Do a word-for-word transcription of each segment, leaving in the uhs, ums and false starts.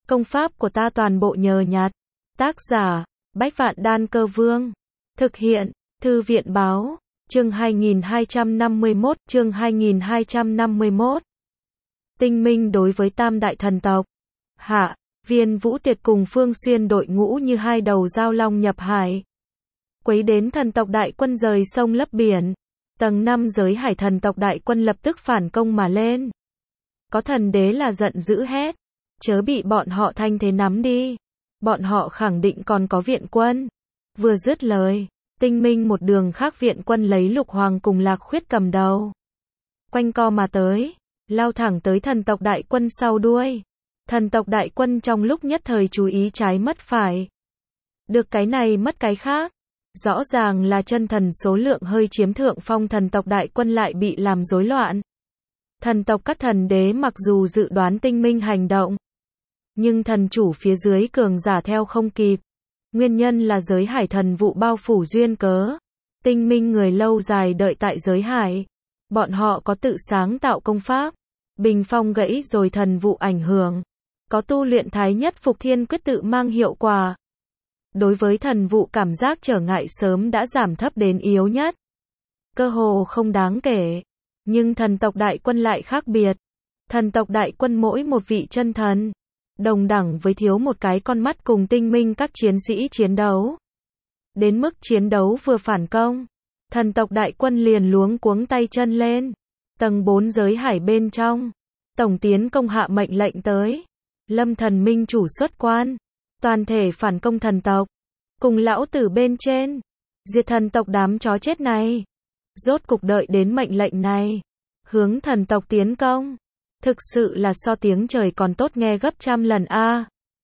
Công pháp của ta toàn bộ nhờ nhặt. Tác giả, Bách Vạn Đan Cơ Vương. Thực hiện, Thư viện Báo. Chương hai nghìn hai trăm năm mươi mốt, chương hai nghìn hai trăm năm mươi mốt. Tinh minh đối với tam đại thần tộc. Hạ, Viên Vũ Tiệt cùng Phương Xuyên đội ngũ như hai đầu dao long nhập hải. Quấy đến thần tộc đại quân rời sông lấp biển. Tầng năm giới hải thần tộc đại quân lập tức phản công mà lên. Có thần đế là giận dữ hét. Chớ bị bọn họ thanh thế nắm đi. Bọn họ khẳng định còn có viện quân. Vừa dứt lời, tinh minh một đường khác viện quân lấy Lục Hoàng cùng Lạc Khuyết cầm đầu. Quanh co mà tới, lao thẳng tới thần tộc đại quân sau đuôi. Thần tộc đại quân trong lúc nhất thời chú ý trái mất phải. Được cái này mất cái khác. Rõ ràng là chân thần số lượng hơi chiếm thượng phong, thần tộc đại quân lại bị làm rối loạn. Thần tộc các thần đế mặc dù dự đoán tinh minh hành động, nhưng thần chủ phía dưới cường giả theo không kịp. Nguyên nhân là giới hải thần vụ bao phủ duyên cớ. Tinh minh người lâu dài đợi tại giới hải. Bọn họ có tự sáng tạo công pháp. Bình phong gãy rồi thần vụ ảnh hưởng. Có tu luyện thái nhất phục thiên quyết tự mang hiệu quả. Đối với thần vụ cảm giác trở ngại sớm đã giảm thấp đến yếu nhất. Cơ hồ không đáng kể. Nhưng thần tộc đại quân lại khác biệt. Thần tộc đại quân mỗi một vị chân thần. Đồng đẳng với thiếu một cái con mắt cùng tinh minh các chiến sĩ chiến đấu. Đến mức chiến đấu vừa phản công. Thần tộc đại quân liền luống cuống tay chân lên. Tầng bốn giới hải bên trong. Tổng tiến công hạ mệnh lệnh tới. Lâm thần minh chủ xuất quan. Toàn thể phản công thần tộc. Cùng lão tử bên trên. Diệt thần tộc đám chó chết này. Rốt cục đợi đến mệnh lệnh này. Hướng thần tộc tiến công. Thực sự là so tiếng trời còn tốt nghe gấp trăm lần a. À.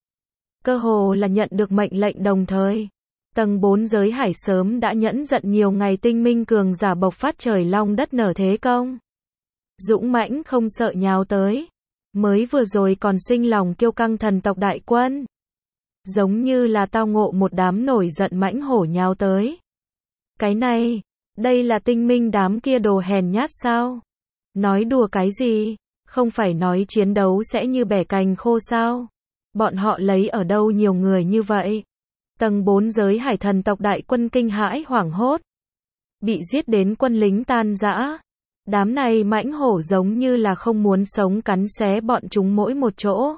Cơ hồ là nhận được mệnh lệnh đồng thời. Tầng bốn giới hải sớm đã nhẫn giận nhiều ngày, tinh minh cường giả bộc phát trời long đất nở thế công. Dũng mãnh không sợ nhào tới. Mới vừa rồi còn sinh lòng kiêu căng thần tộc đại quân. Giống như là tao ngộ một đám nổi giận mãnh hổ nhào tới. Cái này, đây là tinh minh đám kia đồ hèn nhát sao? Nói đùa cái gì? Không phải nói chiến đấu sẽ như bẻ cành khô sao? Bọn họ lấy ở đâu nhiều người như vậy? Tầng bốn giới hải thần tộc đại quân kinh hãi hoảng hốt. Bị giết đến quân lính tan rã. Đám này mãnh hổ giống như là không muốn sống, cắn xé bọn chúng mỗi một chỗ.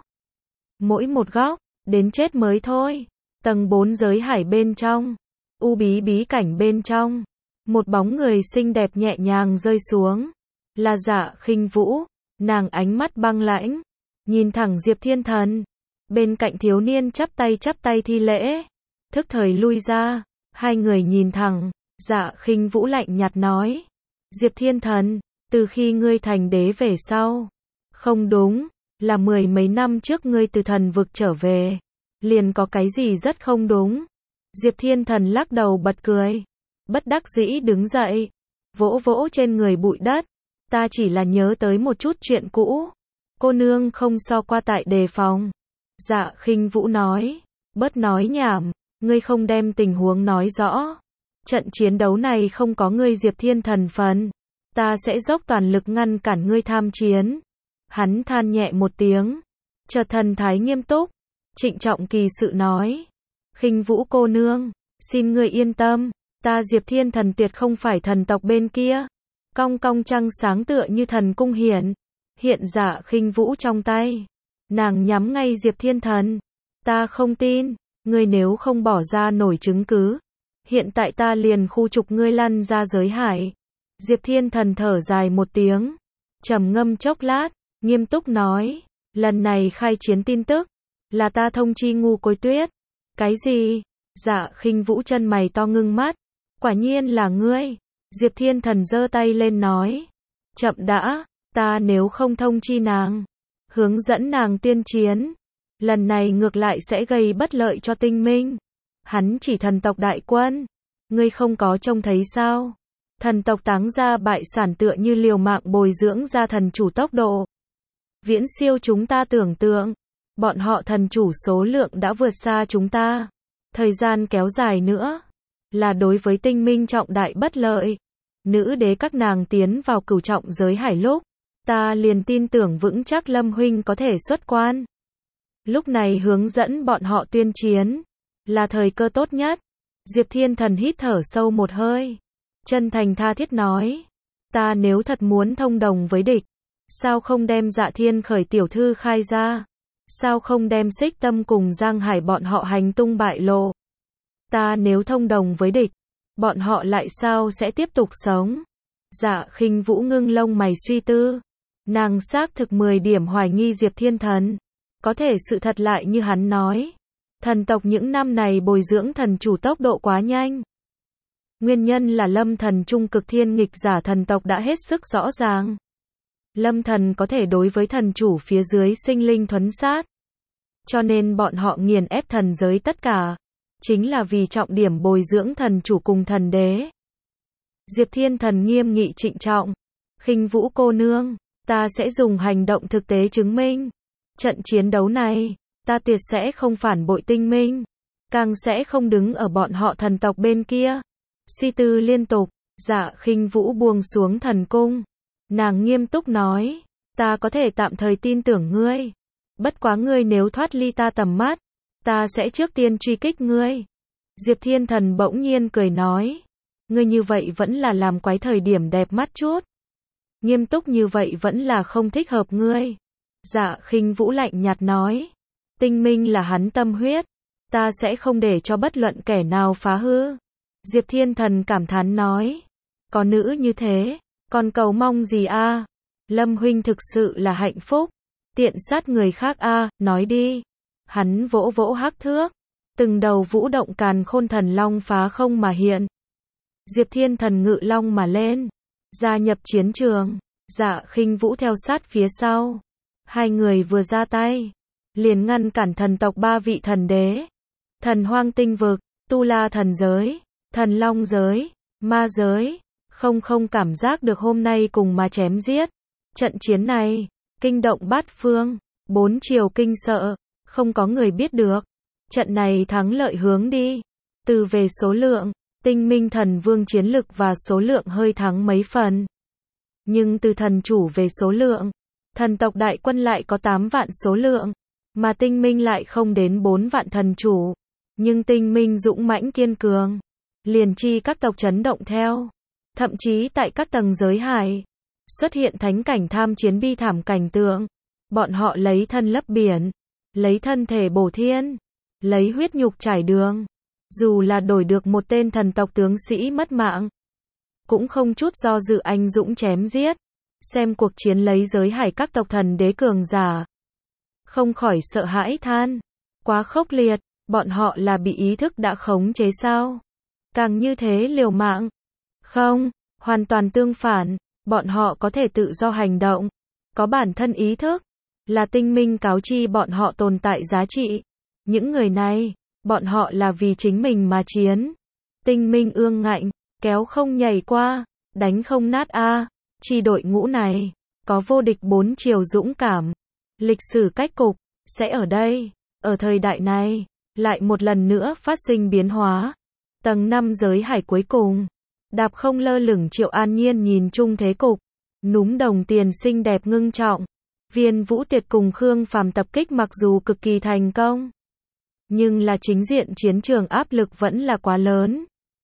Mỗi một góc, đến chết mới thôi. Tầng bốn giới hải bên trong. U bí bí cảnh bên trong. Một bóng người xinh đẹp nhẹ nhàng rơi xuống. Là Dạ Khinh Vũ. Nàng ánh mắt băng lãnh, nhìn thẳng Diệp Thiên Thần. Bên cạnh thiếu niên chắp tay chắp tay thi lễ, thức thời lui ra. Hai người nhìn thẳng, Dạ Khinh Vũ lạnh nhạt nói: Diệp Thiên Thần, từ khi ngươi thành đế về sau. Không đúng, là mười mấy năm trước ngươi từ thần vực trở về. Liền có cái gì rất không đúng. Diệp Thiên Thần lắc đầu bật cười, bất đắc dĩ đứng dậy, vỗ vỗ trên người bụi đất. Ta chỉ là nhớ tới một chút chuyện cũ. Cô nương không so qua tại đề phòng. Dạ Khinh Vũ nói, bớt nói nhảm, ngươi không đem tình huống nói rõ. Trận chiến đấu này không có ngươi Diệp Thiên Thần phần. Ta sẽ dốc toàn lực ngăn cản ngươi tham chiến. Hắn than nhẹ một tiếng, chợt thần thái nghiêm túc, trịnh trọng kỳ sự nói: Khinh Vũ cô nương, xin ngươi yên tâm, ta Diệp Thiên Thần tuyệt không phải thần tộc bên kia. Cong cong trăng sáng tựa như thần cung hiển, hiện Dạ Khinh Vũ trong tay. Nàng nhắm ngay Diệp Thiên Thần. Ta không tin, ngươi nếu không bỏ ra nổi chứng cứ, hiện tại ta liền khu trục ngươi lăn ra giới hải. Diệp Thiên Thần thở dài một tiếng, trầm ngâm chốc lát, nghiêm túc nói: lần này khai chiến tin tức, là ta thông chi Ngu Cối Tuyết. Cái gì? Dạ Khinh Vũ chân mày to ngưng mắt. Quả nhiên là ngươi. Diệp Thiên Thần giơ tay lên nói: chậm đã, ta nếu không thông chi nàng, hướng dẫn nàng tiên chiến, lần này ngược lại sẽ gây bất lợi cho tinh minh. Hắn chỉ thần tộc đại quân, ngươi không có trông thấy sao? Thần tộc táng ra bại sản, tựa như liều mạng bồi dưỡng ra thần chủ, tốc độ viễn siêu chúng ta tưởng tượng. Bọn họ thần chủ số lượng đã vượt xa chúng ta. Thời gian kéo dài nữa là đối với tinh minh trọng đại bất lợi. Nữ đế các nàng tiến vào cửu trọng giới hải lúc, ta liền tin tưởng vững chắc Lâm huynh có thể xuất quan. Lúc này hướng dẫn bọn họ tuyên chiến, là thời cơ tốt nhất. Diệp Thiên Thần hít thở sâu một hơi, chân thành tha thiết nói, ta nếu thật muốn thông đồng với địch, sao không đem Dạ Thiên Khởi tiểu thư khai ra? Sao không đem Xích Tâm cùng Giang Hải bọn họ hành tung bại lộ? Ta nếu thông đồng với địch, bọn họ lại sao sẽ tiếp tục sống? Dạ Khinh Vũ ngưng lông mày suy tư, nàng xác thực mười điểm hoài nghi Diệp Thiên Thần. Có thể sự thật lại như hắn nói, thần tộc những năm này bồi dưỡng thần chủ tốc độ quá nhanh. Nguyên nhân là Lâm Thần trung cực thiên nghịch giả thần tộc đã hết sức rõ ràng. Lâm Thần có thể đối với thần chủ phía dưới sinh linh thuấn sát. Cho nên bọn họ nghiền ép thần giới tất cả, chính là vì trọng điểm bồi dưỡng thần chủ cùng thần đế. Diệp Thiên Thần nghiêm nghị trịnh trọng, Khinh Vũ cô nương, ta sẽ dùng hành động thực tế chứng minh. Trận chiến đấu này, ta tuyệt sẽ không phản bội tinh minh, càng sẽ không đứng ở bọn họ thần tộc bên kia. Suy tư liên tục, Dạ Khinh Vũ buông xuống thần cung. Nàng nghiêm túc nói, ta có thể tạm thời tin tưởng ngươi. Bất quá ngươi nếu thoát ly ta tầm mắt, ta sẽ trước tiên truy kích ngươi. Diệp Thiên Thần bỗng nhiên cười nói, ngươi như vậy vẫn là làm quái thời điểm đẹp mắt chút. Nghiêm túc như vậy vẫn là không thích hợp ngươi. Dạ Khinh Vũ lạnh nhạt nói, tinh minh là hắn tâm huyết, ta sẽ không để cho bất luận kẻ nào phá hư. Diệp Thiên Thần cảm thán nói, có nữ như thế, còn cầu mong gì a? Lâm huynh thực sự là hạnh phúc, tiện sát người khác a, nói đi. Hắn vỗ vỗ hắc thước, từng đầu vũ động càn khôn thần long phá không mà hiện. Diệp Thiên Thần ngự long mà lên, gia nhập chiến trường. Dạ Khinh Vũ theo sát phía sau. Hai người vừa ra tay, liền ngăn cản thần tộc ba vị thần đế. Thần hoang tinh vực, tu la thần giới, thần long giới, ma giới. Không không cảm giác được hôm nay cùng mà chém giết. Trận chiến này, kinh động bát phương, bốn chiều kinh sợ, không có người biết được. Trận này thắng lợi hướng đi. Từ về số lượng, tinh minh thần vương chiến lực và số lượng hơi thắng mấy phần. Nhưng từ thần chủ về số lượng, thần tộc đại quân lại có tám vạn số lượng, mà tinh minh lại không đến bốn vạn thần chủ. Nhưng tinh minh dũng mãnh kiên cường, liền chi các tộc chấn động theo. Thậm chí tại các tầng giới hải, xuất hiện thánh cảnh tham chiến bi thảm cảnh tượng. Bọn họ lấy thân lấp biển, lấy thân thể bổ thiên, lấy huyết nhục trải đường. Dù là đổi được một tên thần tộc tướng sĩ mất mạng, cũng không chút do dự anh dũng chém giết. Xem cuộc chiến lấy giới hải các tộc thần đế cường giả, không khỏi sợ hãi than, quá khốc liệt, bọn họ là bị ý thức đã khống chế sao? Càng như thế liều mạng. Không, hoàn toàn tương phản, bọn họ có thể tự do hành động, có bản thân ý thức, là tinh minh cáo chi bọn họ tồn tại giá trị. Những người này, bọn họ là vì chính mình mà chiến. Tinh minh ương ngạnh, kéo không nhảy qua, đánh không nát a. Chi đội ngũ này, có vô địch bốn chiều dũng cảm. Lịch sử cách cục, sẽ ở đây, ở thời đại này, lại một lần nữa phát sinh biến hóa. Tầng năm giới hải cuối cùng, đạp không lơ lửng Triệu An Nhiên nhìn chung thế cục, núm đồng tiền xinh đẹp ngưng trọng. Viên Vũ Tuyệt cùng Khương Phàm tập kích mặc dù cực kỳ thành công, nhưng là chính diện chiến trường áp lực vẫn là quá lớn.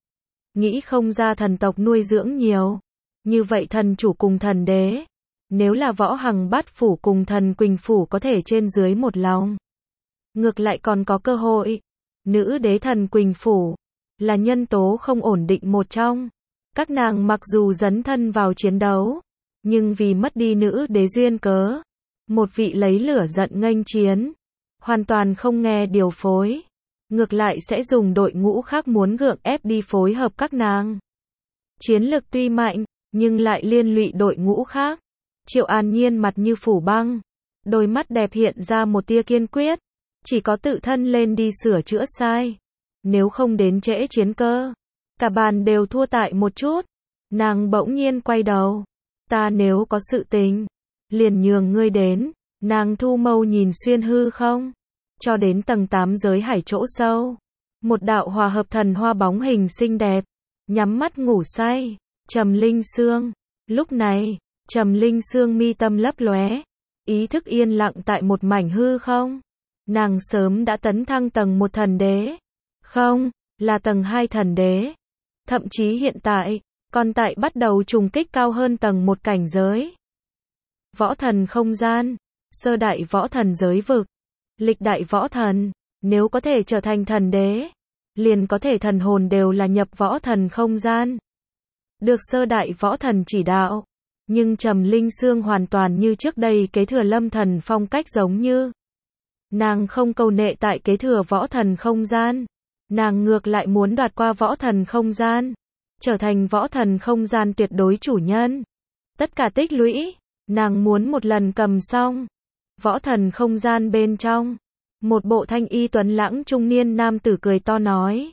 Nghĩ không ra thần tộc nuôi dưỡng nhiều như vậy thần chủ cùng thần đế, nếu là Võ Hằng Bát phủ cùng Thần Quỳnh phủ có thể trên dưới một lòng, ngược lại còn có cơ hội. Nữ đế Thần Quỳnh phủ là nhân tố không ổn định một trong. Các nàng mặc dù dấn thân vào chiến đấu, nhưng vì mất đi nữ đế duyên cớ, một vị lấy lửa giận nghênh chiến, hoàn toàn không nghe điều phối, ngược lại sẽ dùng đội ngũ khác muốn gượng ép đi phối hợp các nàng. Chiến lực tuy mạnh, nhưng lại liên lụy đội ngũ khác. Triệu An Nhiên mặt như phủ băng, đôi mắt đẹp hiện ra một tia kiên quyết, chỉ có tự thân lên đi sửa chữa sai, nếu không đến trễ chiến cơ, cả bàn đều thua tại một chút. Nàng bỗng nhiên quay đầu, ta nếu có sự tình, liền nhường ngươi đến. Nàng thu mâu nhìn xuyên hư không, cho đến tầng tám giới hải chỗ sâu, một đạo hòa hợp thần hoa bóng hình xinh đẹp, nhắm mắt ngủ say. Trầm Linh Sương. Lúc này, Trầm Linh Sương mi tâm lấp lóe, ý thức yên lặng tại một mảnh hư không. nàng sớm đã tấn thăng tầng một thần đế. Không, là tầng hai thần đế. Thậm chí hiện tại, còn tại bắt đầu trùng kích cao hơn tầng một cảnh giới. Võ thần không gian, sơ đại võ thần giới vực, lịch đại võ thần, nếu có thể trở thành thần đế, liền có thể thần hồn đều là nhập võ thần không gian. Được sơ đại võ thần chỉ đạo, nhưng Trầm Linh Sương hoàn toàn như trước đây kế thừa Lâm Thần phong cách giống như. Nàng không câu nệ tại kế thừa võ thần không gian, nàng ngược lại muốn đoạt qua võ thần không gian, trở thành võ thần không gian tuyệt đối chủ nhân. Tất cả tích lũy, nàng muốn một lần cầm xong. Võ thần không gian bên trong, một bộ thanh y tuấn lãng trung niên nam tử cười to nói.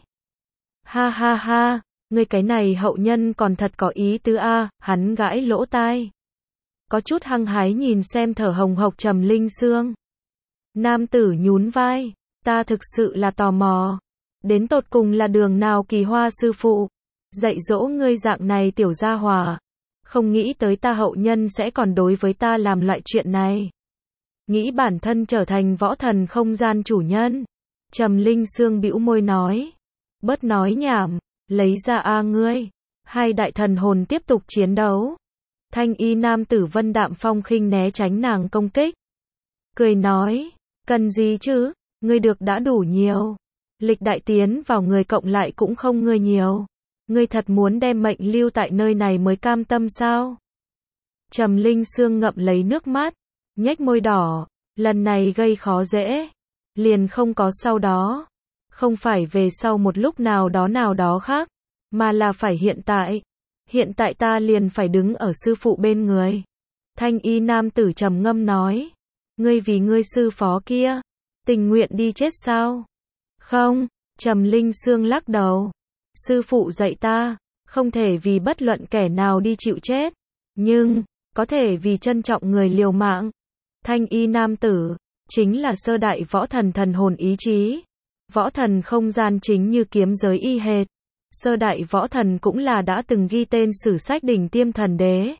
Ha ha ha, ngươi cái này hậu nhân còn thật có ý tứ a, hắn gãi lỗ tai. Có chút hăng hái nhìn xem thở hồng hộc Trầm Linh Sương. Nam tử nhún vai, ta thực sự là tò mò. Đến tột cùng là đường nào kỳ hoa sư phụ, dạy dỗ ngươi dạng này tiểu gia hỏa. Không nghĩ tới ta hậu nhân sẽ còn đối với ta làm loại chuyện này. Nghĩ bản thân trở thành võ thần không gian chủ nhân. Trầm Linh Sương bĩu môi nói. Bớt nói nhảm, lấy ra a ngươi. Hai đại thần hồn tiếp tục chiến đấu. Thanh y nam tử Vân Đạm Phong khinh né tránh nàng công kích. Cười nói, cần gì chứ, ngươi được đã đủ nhiều. Lịch đại tiến vào người cộng lại cũng không ngươi nhiều. Ngươi thật muốn đem mệnh lưu tại nơi này mới cam tâm sao? Trầm Linh Sương ngậm lấy nước mắt, nhếch môi đỏ, lần này gây khó dễ, liền không có sau đó. Không phải về sau một lúc nào đó nào đó khác, mà là phải hiện tại. Hiện tại ta liền phải đứng ở sư phụ bên người. Thanh y nam tử trầm ngâm nói, ngươi vì ngươi sư phó kia, tình nguyện đi chết sao? Không, Trầm Linh Sương lắc đầu. Sư phụ dạy ta, không thể vì bất luận kẻ nào đi chịu chết, nhưng, có thể vì trân trọng người liều mạng. Thanh y nam tử, chính là sơ đại võ thần thần hồn ý chí. Võ thần không gian chính như kiếm giới y hệt. Sơ đại võ thần cũng là đã từng ghi tên sử sách đỉnh tiêm thần đế.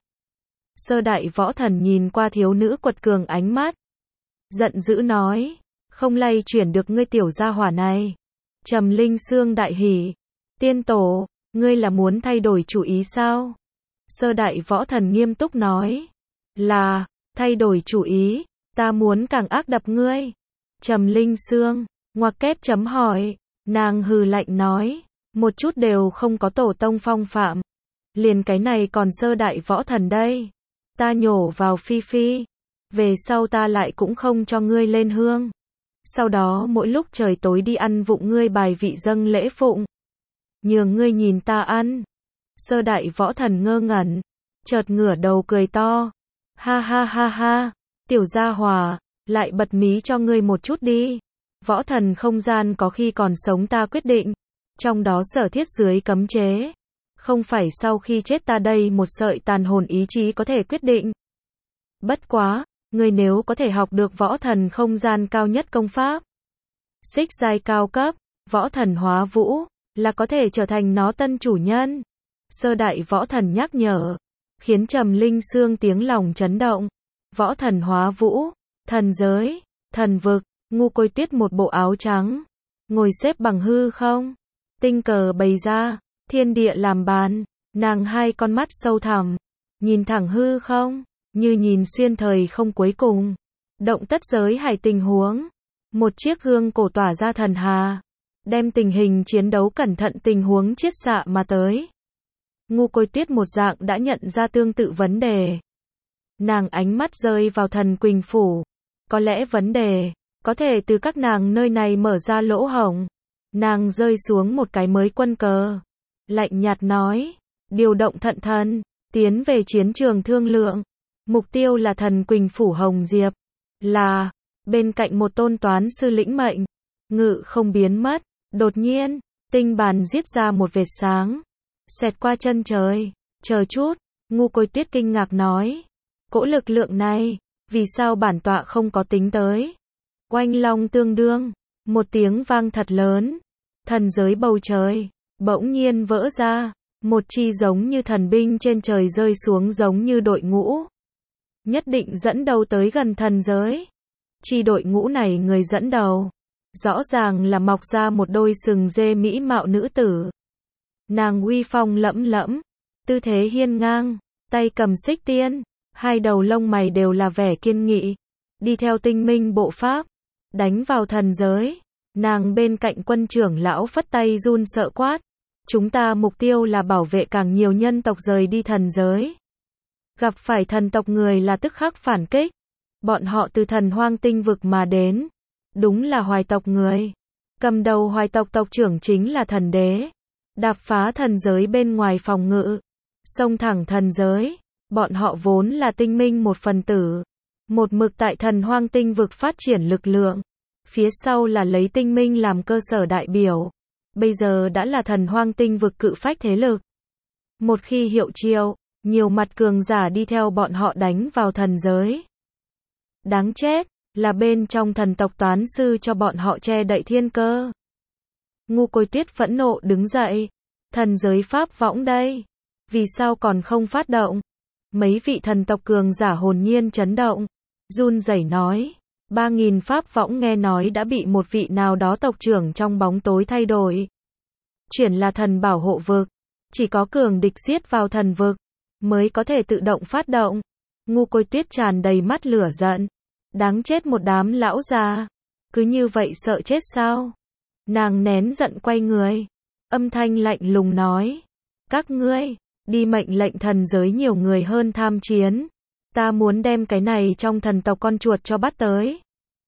Sơ đại võ thần nhìn qua thiếu nữ quật cường ánh mắt. Giận dữ nói, không lay chuyển được ngươi tiểu gia hỏa này. Trầm Linh Sương đại hỉ. Tiên tổ, ngươi là muốn thay đổi chủ ý sao? Sơ đại võ thần nghiêm túc nói. Là, thay đổi chủ ý, ta muốn càng ác đập ngươi. Trầm Linh Sương, ngoặc kép chấm hỏi, nàng hừ lạnh nói, một chút đều không có tổ tông phong phạm. Liền cái này còn sơ đại võ thần đây. Ta nhổ vào phi phi. Về sau ta lại cũng không cho ngươi lên hương. Sau đó mỗi lúc trời tối đi ăn vụng ngươi bài vị dâng lễ phụng. Nhường ngươi nhìn ta ăn. Sơ đại võ thần ngơ ngẩn, chợt ngửa đầu cười to. Ha ha ha ha, tiểu gia hòa, lại bật mí cho ngươi một chút đi. Võ thần không gian có khi còn sống ta quyết định, trong đó sở thiết dưới cấm chế. Không phải sau khi chết ta đây một sợi tàn hồn ý chí có thể quyết định. Bất quá, ngươi nếu có thể học được võ thần không gian cao nhất công pháp, xích giai cao cấp, võ thần hóa vũ, là có thể trở thành nó tân chủ nhân. Sơ đại võ thần nhắc nhở, khiến Trầm Linh Sương tiếng lòng chấn động. Võ thần hóa vũ, thần giới, thần vực, Ngu Côi Tuyết một bộ áo trắng, ngồi xếp bằng hư không, tinh cờ bày ra, thiên địa làm bàn, nàng hai con mắt sâu thẳm, nhìn thẳng hư không, như nhìn xuyên thời không cuối cùng. Động tất giới hải tình huống, một chiếc gương cổ tỏa ra thần hà, đem tình hình chiến đấu cẩn thận tình huống chiết xạ mà tới. Ngu Côi Tuyết một dạng đã nhận ra tương tự vấn đề. Nàng ánh mắt rơi vào Thần Quỳnh Phủ. Có lẽ vấn đề, có thể từ các nàng nơi này mở ra lỗ hổng. Nàng rơi xuống một cái mới quân cờ. Lạnh nhạt nói, điều động thận thần, tiến về chiến trường thương lượng. Mục tiêu là Thần Quỳnh Phủ Hồng Diệp. Là, bên cạnh một tôn toán sư lĩnh mệnh. Ngự không biến mất. Đột nhiên, tinh bàn giết ra một vệt sáng. Xẹt qua chân trời. Chờ chút, Ngu Côi Tuyết kinh ngạc nói. Cỗ lực lượng này, vì sao bản tọa không có tính tới? Oanh long tương đương, một tiếng vang thật lớn. Thần giới bầu trời, bỗng nhiên vỡ ra. Một chi giống như thần binh trên trời rơi xuống giống như đội ngũ. Nhất định dẫn đầu tới gần thần giới. Chi đội ngũ này người dẫn đầu, rõ ràng là mọc ra một đôi sừng dê mỹ mạo nữ tử. Nàng uy phong lẫm lẫm, tư thế hiên ngang, tay cầm xích tiên, hai đầu lông mày đều là vẻ kiên nghị, đi theo tinh minh bộ pháp, đánh vào thần giới. Nàng bên cạnh quân trưởng lão phất tay run sợ quát, chúng ta mục tiêu là bảo vệ càng nhiều nhân tộc rời đi thần giới. Gặp phải thần tộc người là tức khắc phản kích, bọn họ từ thần hoang tinh vực mà đến, đúng là hoài tộc người. Cầm đầu hoài tộc tộc trưởng chính là thần đế, đạp phá thần giới bên ngoài phòng ngự, xông thẳng thần giới. Bọn họ vốn là tinh minh một phần tử, một mực tại thần hoang tinh vực phát triển lực lượng, phía sau là lấy tinh minh làm cơ sở đại biểu, bây giờ đã là thần hoang tinh vực cự phách thế lực. Một khi hiệu triệu, nhiều mặt cường giả đi theo bọn họ đánh vào thần giới. Đáng chết, là bên trong thần tộc toán sư cho bọn họ che đậy thiên cơ. Ngu Côi Tuyết phẫn nộ đứng dậy, thần giới pháp võng đây, vì sao còn không phát động? Mấy vị thần tộc cường giả hồn nhiên chấn động, run rẩy nói, ba nghìn pháp võng nghe nói đã bị một vị nào đó tộc trưởng trong bóng tối thay đổi. Chuyển là thần bảo hộ vực, chỉ có cường địch giết vào thần vực, mới có thể tự động phát động. Ngu Côi Tuyết tràn đầy mắt lửa giận, đáng chết một đám lão già, cứ như vậy sợ chết sao? Nàng nén giận quay người, âm thanh lạnh lùng nói, các ngươi, đi mệnh lệnh thần giới nhiều người hơn tham chiến. Ta muốn đem cái này trong thần tộc con chuột cho bắt tới.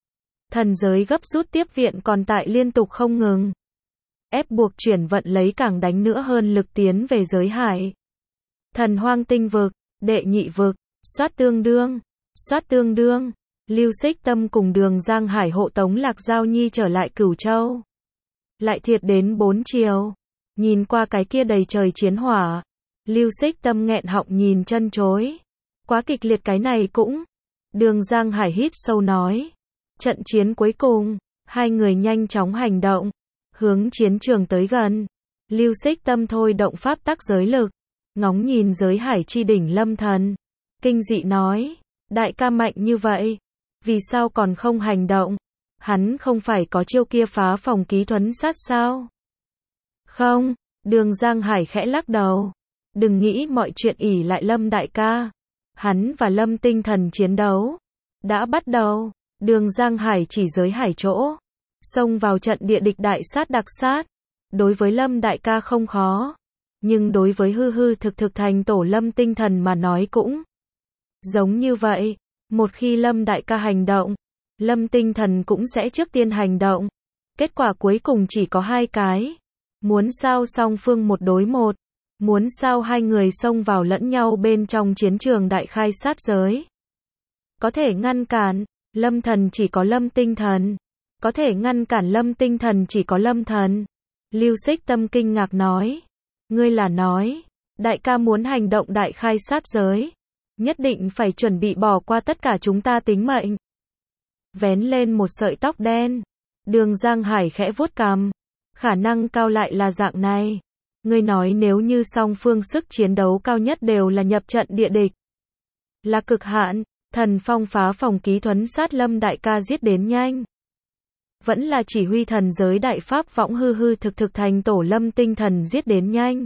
Thần giới gấp rút tiếp viện còn tại liên tục không ngừng. Ép buộc chuyển vận lấy càng đánh nữa hơn lực tiến về giới hải. Thần hoang tinh vực, đệ nhị vực, soát tương đương, soát tương đương. Lưu Xích Tâm cùng Đường Giang Hải hộ tống Lạc Giao Nhi trở lại Cửu Châu. Lại thiệt đến bốn chiều. Nhìn qua cái kia đầy trời chiến hỏa, Lưu Xích Tâm nghẹn họng nhìn chân chối. Quá kịch liệt cái này cũng. Đường Giang Hải hít sâu nói. Trận chiến cuối cùng, hai người nhanh chóng hành động, hướng chiến trường tới gần. Lưu Xích Tâm thôi động pháp tắc giới lực, ngóng nhìn giới hải chi đỉnh Lâm Thần. Kinh dị nói, đại ca mạnh như vậy, vì sao còn không hành động? Hắn không phải có chiêu kia phá phòng ký thuấn sát sao? Không, Đường Giang Hải khẽ lắc đầu. Đừng nghĩ mọi chuyện ỷ lại Lâm đại ca. Hắn và Lâm tinh thần chiến đấu đã bắt đầu. Đường Giang Hải chỉ giới hải chỗ, xông vào trận địa địch đại sát đặc sát. Đối với Lâm đại ca không khó, nhưng đối với hư hư thực thực thành tổ Lâm tinh thần mà nói cũng giống như vậy. Một khi Lâm đại ca hành động, Lâm tinh thần cũng sẽ trước tiên hành động. Kết quả cuối cùng chỉ có hai cái. Muốn sao song phương một đối một, muốn sao hai người xông vào lẫn nhau bên trong chiến trường đại khai sát giới. Có thể ngăn cản Lâm thần chỉ có Lâm tinh thần, có thể ngăn cản Lâm tinh thần chỉ có Lâm thần. Lưu Xích Tâm kinh ngạc nói, ngươi là nói, đại ca muốn hành động đại khai sát giới, nhất định phải chuẩn bị bỏ qua tất cả chúng ta tính mệnh. Vén lên một sợi tóc đen, Đường Giang Hải khẽ vuốt cằm, khả năng cao lại là dạng này. Ngươi nói nếu như song phương sức chiến đấu cao nhất đều là nhập trận địa địch, là cực hạn, thần phong phá phòng ký thuấn sát Lâm đại ca giết đến nhanh, vẫn là chỉ huy thần giới đại pháp võng hư hư thực thực thành tổ Lâm tinh thần giết đến nhanh.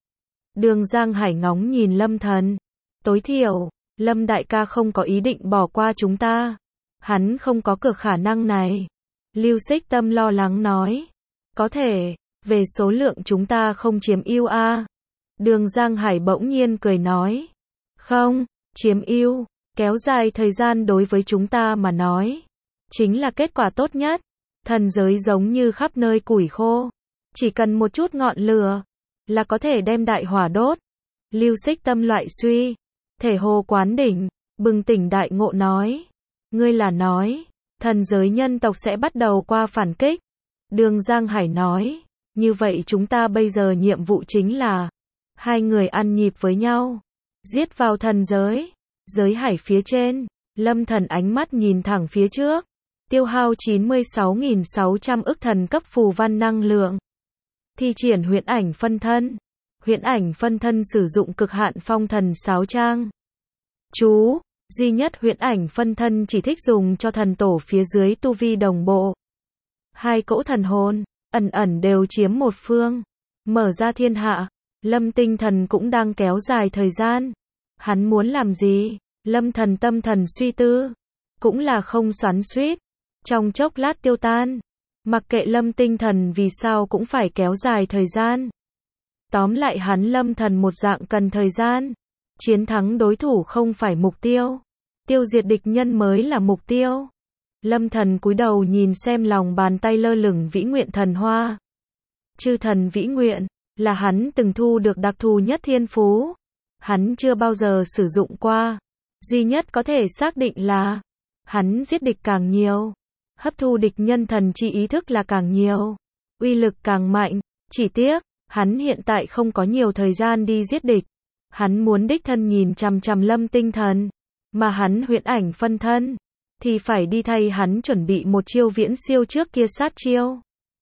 Đường Giang Hải ngóng nhìn Lâm thần, tối thiểu, Lâm đại ca không có ý định bỏ qua chúng ta, hắn không có cược khả năng này. Lưu Xích Tâm lo lắng nói, có thể, về số lượng chúng ta không chiếm ưu a. Đường Giang Hải bỗng nhiên cười nói, không, chiếm ưu, kéo dài thời gian đối với chúng ta mà nói, chính là kết quả tốt nhất. Thần giới giống như khắp nơi củi khô, chỉ cần một chút ngọn lửa, là có thể đem đại hỏa đốt. Lưu Xích Tâm loại suy, thể hồ quán đỉnh, bừng tỉnh đại ngộ nói, ngươi là nói, thần giới nhân tộc sẽ bắt đầu qua phản kích. Đường Giang Hải nói, như vậy chúng ta bây giờ nhiệm vụ chính là, hai người ăn nhịp với nhau, giết vào thần giới. Giới hải phía trên, Lâm thần ánh mắt nhìn thẳng phía trước, tiêu hao chín mươi sáu nghìn sáu trăm ức thần cấp phù văn năng lượng. Thi triển huyễn ảnh phân thân. Huyễn ảnh phân thân sử dụng cực hạn phong thần sáo trang. Chú, Duy nhất huyễn ảnh phân thân chỉ thích dùng cho thần tổ phía dưới tu vi đồng bộ. Hai cỗ thần hồn, ẩn ẩn đều chiếm một phương. Mở ra thiên hạ, Lâm Tinh Thần cũng đang kéo dài thời gian. Hắn muốn làm gì? Lâm Thần tâm thần suy tư. Cũng là không xoắn xuýt. Trong chốc lát tiêu tan. Mặc kệ Lâm Tinh Thần vì sao cũng phải kéo dài thời gian. Tóm lại hắn Lâm Thần một dạng cần thời gian. Chiến thắng đối thủ không phải mục tiêu. Tiêu diệt địch nhân mới là mục tiêu. Lâm Thần cúi đầu nhìn xem lòng bàn tay lơ lửng vĩ nguyện thần hoa. Chư thần vĩ nguyện, là hắn từng thu được đặc thù nhất thiên phú. Hắn chưa bao giờ sử dụng qua. Duy nhất có thể xác định là, hắn giết địch càng nhiều. Hấp thu địch nhân thần chi ý thức là càng nhiều. Uy lực càng mạnh, chỉ tiếc, hắn hiện tại không có nhiều thời gian đi giết địch. Hắn muốn đích thân nhìn chằm chằm Lâm Tinh Thần. Mà hắn huyễn ảnh phân thân, thì phải đi thay hắn chuẩn bị một chiêu viễn siêu trước kia sát chiêu.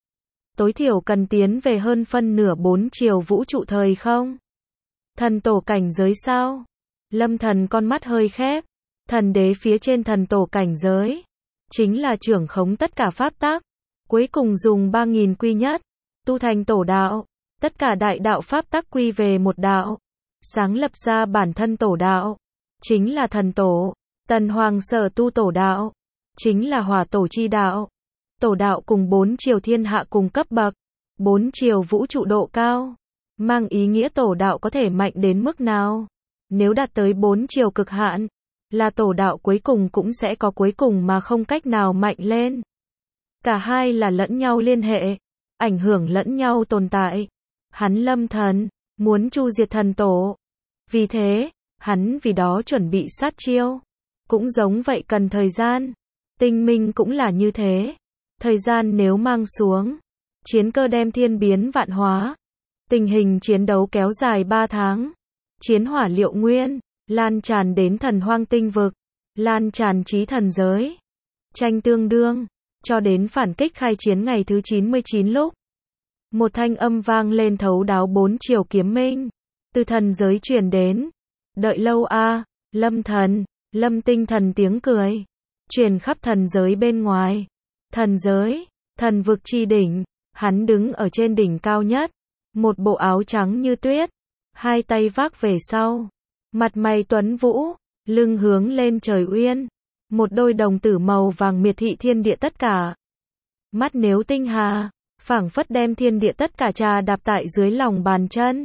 Tối thiểu cần tiến về hơn phân nửa bốn chiều vũ trụ thời không. Thần tổ cảnh giới sao? Lâm Thần con mắt hơi khép. Thần đế phía trên thần tổ cảnh giới, chính là trưởng khống tất cả pháp tắc. Cuối cùng dùng ba nghìn quy nhất, tu thành tổ đạo. Tất cả đại đạo pháp tắc quy về một đạo. Sáng lập ra bản thân tổ đạo. Chính là thần tổ. Tần Hoàng sở tu tổ đạo. Chính là hỏa tổ chi đạo. Tổ đạo cùng bốn chiều thiên hạ cùng cấp bậc. Bốn chiều vũ trụ độ cao. Mang ý nghĩa tổ đạo có thể mạnh đến mức nào. Nếu đạt tới bốn chiều cực hạn, là tổ đạo cuối cùng cũng sẽ có cuối cùng mà không cách nào mạnh lên. Cả hai là lẫn nhau liên hệ, ảnh hưởng lẫn nhau tồn tại. Hắn Lâm Thần, muốn chu diệt thần tổ. Vì thế, hắn vì đó chuẩn bị sát chiêu. Cũng giống vậy cần thời gian. Tinh minh cũng là như thế. Thời gian nếu mang xuống, chiến cơ đem thiên biến vạn hóa. Tình hình chiến đấu kéo dài ba tháng. Chiến hỏa liệu nguyên, lan tràn đến thần hoang tinh vực, lan tràn chí thần giới. Tranh tương đương, cho đến phản kích khai chiến ngày thứ chín mươi chín lúc. Một thanh âm vang lên thấu đáo bốn chiều kiếm minh. Từ thần giới truyền đến. Đợi lâu a à, Lâm Thần, Lâm Tinh Thần tiếng cười. Truyền khắp thần giới bên ngoài. Thần giới, thần vực chi đỉnh. Hắn đứng ở trên đỉnh cao nhất. Một bộ áo trắng như tuyết. Hai tay vác về sau. Mặt mày tuấn vũ. Lưng hướng lên trời uyên. Một đôi đồng tử màu vàng miệt thị thiên địa tất cả. Mắt nếu tinh hà. Phảng phất đem thiên địa tất cả trà đạp tại dưới lòng bàn chân.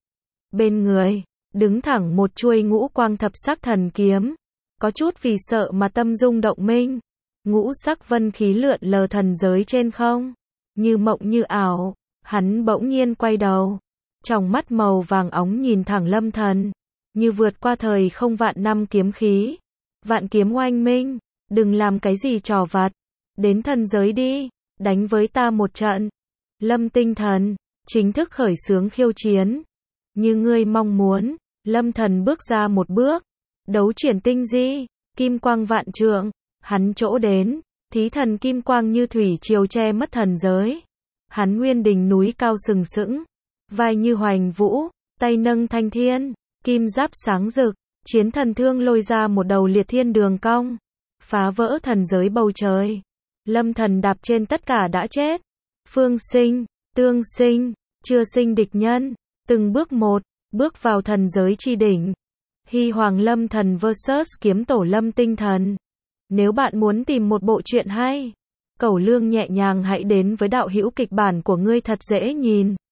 Bên người, đứng thẳng một chuôi ngũ quang thập sắc thần kiếm. Có chút vì sợ mà tâm rung động minh. Ngũ sắc vân khí lượn lờ thần giới trên không. Như mộng như ảo. Hắn bỗng nhiên quay đầu. Trong mắt màu vàng óng nhìn thẳng Lâm Thần. Như vượt qua thời không vạn năm kiếm khí. Vạn kiếm oanh minh. Đừng làm cái gì trò vặt. Đến thần giới đi. Đánh với ta một trận. Lâm Tinh Thần, chính thức khởi xướng khiêu chiến. Như ngươi mong muốn, Lâm Thần bước ra một bước. Đấu chuyển tinh di, kim quang vạn trượng. Hắn chỗ đến, thí thần kim quang như thủy triều che mất thần giới. Hắn nguyên đỉnh núi cao sừng sững. Vai như hoành vũ, tay nâng thanh thiên. Kim giáp sáng rực, chiến thần thương lôi ra một đầu liệt thiên đường cong. Phá vỡ thần giới bầu trời. Lâm Thần đạp trên tất cả đã chết. Phương sinh, tương sinh, chưa sinh địch nhân. Từng bước một, bước vào thần giới chi đỉnh. Hy Hoàng Lâm Thần versus kiếm tổ Lâm Tinh Thần. Nếu bạn muốn tìm một bộ truyện hay, cẩu lương nhẹ nhàng hãy đến với đạo hữu kịch bản của ngươi thật dễ nhìn.